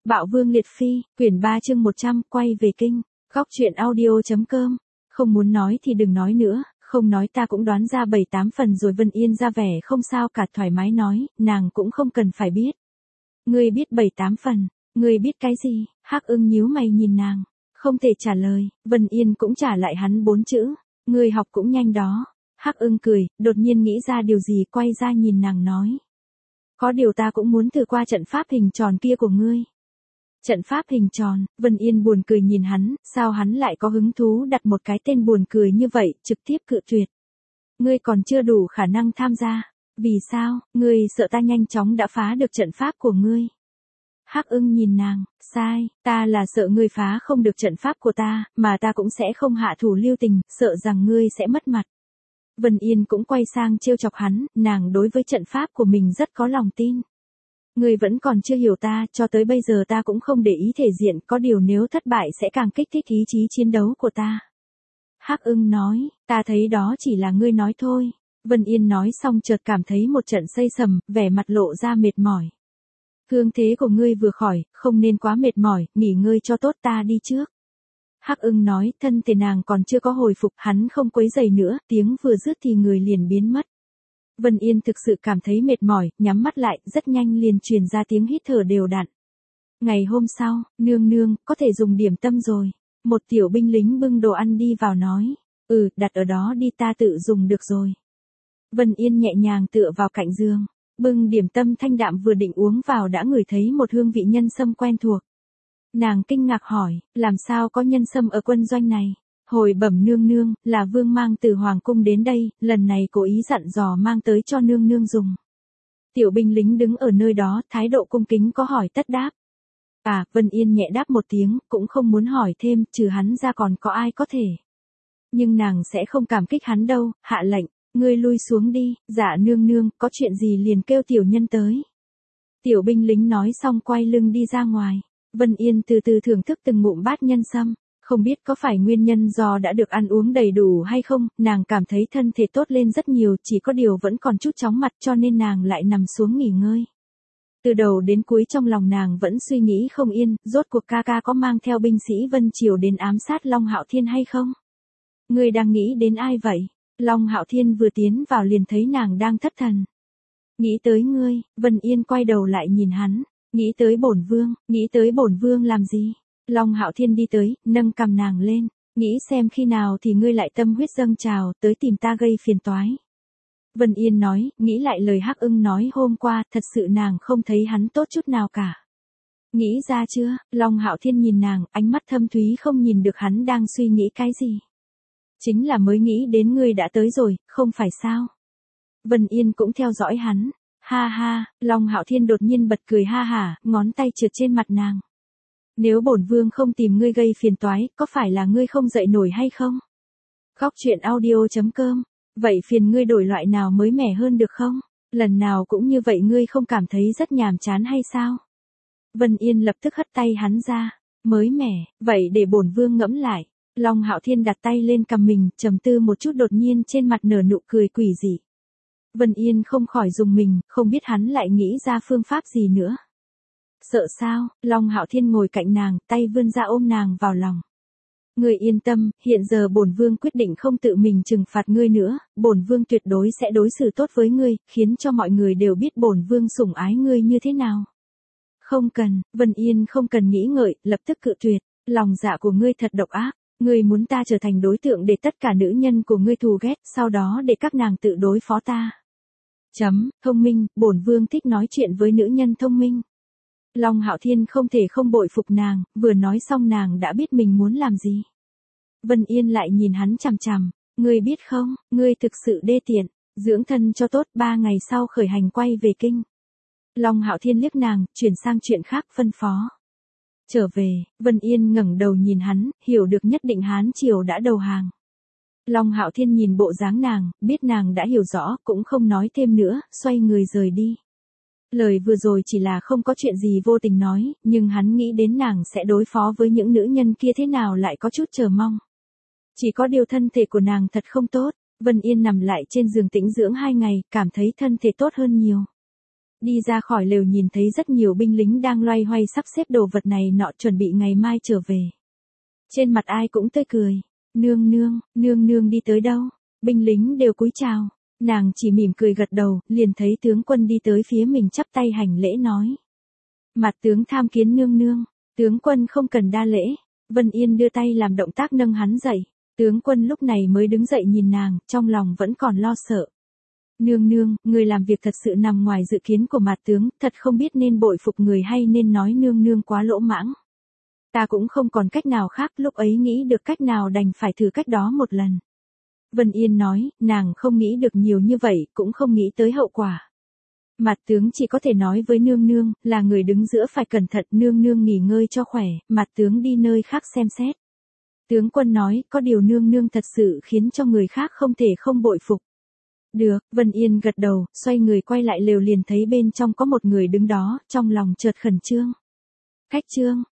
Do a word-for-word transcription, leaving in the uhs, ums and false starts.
Bạo Vương Liệt Phi, quyển ba chương một trăm, quay về kinh. Góc truyện audio.com. Không muốn nói thì đừng nói nữa, không nói ta cũng đoán ra bảy tám phần rồi. Vân Yên ra vẻ không sao cả, thoải mái nói, nàng cũng không cần phải biết. Ngươi biết bảy tám phần, ngươi biết cái gì? Hắc Ưng nhíu mày nhìn nàng, không thể trả lời. Vân Yên cũng trả lại hắn bốn chữ, ngươi học cũng nhanh đó. Hắc Ưng cười, đột nhiên nghĩ ra điều gì, quay ra nhìn nàng nói. Có điều ta cũng muốn thử qua trận pháp hình tròn kia của ngươi. Trận pháp hình tròn, Vân Yên buồn cười nhìn hắn, sao hắn lại có hứng thú đặt một cái tên buồn cười như vậy, trực tiếp cự tuyệt. Ngươi còn chưa đủ khả năng tham gia. Vì sao, ngươi sợ ta nhanh chóng đã phá được trận pháp của ngươi? Hắc Ưng nhìn nàng, sai, ta là sợ ngươi phá không được trận pháp của ta, mà ta cũng sẽ không hạ thủ lưu tình, sợ rằng ngươi sẽ mất mặt. Vân Yên cũng quay sang trêu chọc hắn, nàng đối với trận pháp của mình rất có lòng tin. Ngươi vẫn còn chưa hiểu ta, cho tới bây giờ ta cũng không để ý thể diện, có điều nếu thất bại sẽ càng kích thích ý chí chiến đấu của ta. Hắc Ưng nói, ta thấy đó chỉ là ngươi nói thôi. Vân Yên nói xong chợt cảm thấy một trận xây sầm, vẻ mặt lộ ra mệt mỏi. Cương thế của ngươi vừa khỏi, không nên quá mệt mỏi, nghỉ ngơi cho tốt, ta đi trước. Hắc Ưng nói, thân thể nàng còn chưa có hồi phục, hắn không quấy rầy nữa, tiếng vừa dứt thì người liền biến mất. Vân Yên thực sự cảm thấy mệt mỏi, nhắm mắt lại, rất nhanh liền truyền ra tiếng hít thở đều đặn. Ngày hôm sau, nương nương, có thể dùng điểm tâm rồi. Một tiểu binh lính bưng đồ ăn đi vào nói, ừ, đặt ở đó đi, ta tự dùng được rồi. Vân Yên nhẹ nhàng tựa vào cạnh giường, bưng điểm tâm thanh đạm vừa định uống vào đã ngửi thấy một hương vị nhân sâm quen thuộc. Nàng kinh ngạc hỏi, làm sao có nhân sâm ở quân doanh này? Hồi bẩm nương nương, là vương mang từ hoàng cung đến đây, lần này cố ý dặn dò mang tới cho nương nương dùng. Tiểu binh lính đứng ở nơi đó, thái độ cung kính có hỏi tất đáp. À, Vân Yên nhẹ đáp một tiếng, cũng không muốn hỏi thêm, trừ hắn ra còn có ai có thể. Nhưng nàng sẽ không cảm kích hắn đâu, hạ lệnh, ngươi lui xuống đi, dạ nương nương, có chuyện gì liền kêu tiểu nhân tới. Tiểu binh lính nói xong quay lưng đi ra ngoài. Vân Yên từ từ thưởng thức từng ngụm bát nhân sâm. Không biết có phải nguyên nhân do đã được ăn uống đầy đủ hay không, nàng cảm thấy thân thể tốt lên rất nhiều, chỉ có điều vẫn còn chút chóng mặt cho nên nàng lại nằm xuống nghỉ ngơi. Từ đầu đến cuối trong lòng nàng vẫn suy nghĩ không yên, rốt cuộc ca ca có mang theo binh sĩ Vân Triều đến ám sát Long Hạo Thiên hay không? Ngươi đang nghĩ đến ai vậy? Long Hạo Thiên vừa tiến vào liền thấy nàng đang thất thần. Nghĩ tới ngươi, Vân Yên quay đầu lại nhìn hắn, nghĩ tới bổn vương, nghĩ tới bổn vương làm gì? Long Hạo Thiên đi tới, nâng cằm nàng lên, nghĩ xem khi nào thì ngươi lại tâm huyết dâng trào, tới tìm ta gây phiền toái. Vân Yên nói, nghĩ lại lời Hắc Ưng nói hôm qua, thật sự nàng không thấy hắn tốt chút nào cả. Nghĩ ra chưa? Long Hạo Thiên nhìn nàng, ánh mắt thâm thúy không nhìn được hắn đang suy nghĩ cái gì. Chính là mới nghĩ đến ngươi đã tới rồi, không phải sao? Vân Yên cũng theo dõi hắn. Ha ha, Long Hạo Thiên đột nhiên bật cười ha hả, ngón tay trượt trên mặt nàng. Nếu bổn vương không tìm ngươi gây phiền toái, có phải là ngươi không dậy nổi hay không? Góc truyện audio.com. Vậy phiền ngươi đổi loại nào mới mẻ hơn được không? Lần nào cũng như vậy ngươi không cảm thấy rất nhàm chán hay sao? Vân Yên lập tức hất tay hắn ra. Mới mẻ, vậy để bổn vương ngẫm lại. Long Hạo Thiên đặt tay lên cằm mình, trầm tư một chút đột nhiên trên mặt nở nụ cười quỷ dị. Vân Yên không khỏi dùng mình, không biết hắn lại nghĩ ra phương pháp gì nữa. Sợ sao? Long Hạo Thiên ngồi cạnh nàng, tay vươn ra ôm nàng vào lòng. Ngươi yên tâm, hiện giờ bổn vương quyết định không tự mình trừng phạt ngươi nữa, bổn vương tuyệt đối sẽ đối xử tốt với ngươi, khiến cho mọi người đều biết bổn vương sủng ái ngươi như thế nào. Không cần, Vân Yên không cần nghĩ ngợi, lập tức cự tuyệt, lòng dạ của ngươi thật độc ác, ngươi muốn ta trở thành đối tượng để tất cả nữ nhân của ngươi thù ghét, sau đó để các nàng tự đối phó ta. Chấm, thông minh, bổn vương thích nói chuyện với nữ nhân thông minh. Long Hạo Thiên không thể không bội phục nàng, vừa nói xong nàng đã biết mình muốn làm gì. Vân Yên lại nhìn hắn chằm chằm, ngươi biết không, ngươi thực sự đê tiện, dưỡng thân cho tốt, ba ngày sau khởi hành quay về kinh. Long Hạo Thiên liếc nàng, chuyển sang chuyện khác phân phó. Trở về, Vân Yên ngẩng đầu nhìn hắn, hiểu được nhất định Hán Triều đã đầu hàng. Long Hạo Thiên nhìn bộ dáng nàng, biết nàng đã hiểu rõ, cũng không nói thêm nữa, xoay người rời đi. Lời vừa rồi chỉ là không có chuyện gì vô tình nói, nhưng hắn nghĩ đến nàng sẽ đối phó với những nữ nhân kia thế nào lại có chút chờ mong. Chỉ có điều thân thể của nàng thật không tốt, Vân Yên nằm lại trên giường tĩnh dưỡng hai ngày, cảm thấy thân thể tốt hơn nhiều. Đi ra khỏi lều nhìn thấy rất nhiều binh lính đang loay hoay sắp xếp đồ vật này nọ chuẩn bị ngày mai trở về. Trên mặt ai cũng tươi cười. Nương nương, nương nương đi tới đâu? Binh lính đều cúi chào. Nàng chỉ mỉm cười gật đầu, liền thấy tướng quân đi tới phía mình chắp tay hành lễ nói. Mặt tướng tham kiến nương nương. Tướng quân không cần đa lễ. Vân Yên đưa tay làm động tác nâng hắn dậy. Tướng quân lúc này mới đứng dậy nhìn nàng, trong lòng vẫn còn lo sợ. Nương nương, người làm việc thật sự nằm ngoài dự kiến của mặt tướng, thật không biết nên bội phục người hay nên nói nương nương quá lỗ mãng. Ta cũng không còn cách nào khác, lúc ấy nghĩ được cách nào đành phải thử cách đó một lần. Vân Yên nói, nàng không nghĩ được nhiều như vậy, cũng không nghĩ tới hậu quả. Mặt tướng chỉ có thể nói với nương nương, là người đứng giữa phải cẩn thận, nương nương nghỉ ngơi cho khỏe, mặt tướng đi nơi khác xem xét. Tướng quân nói, có điều nương nương thật sự khiến cho người khác không thể không bội phục. Được, Vân Yên gật đầu, xoay người quay lại lều liền thấy bên trong có một người đứng đó, trong lòng chợt khẩn trương. Khách Trương,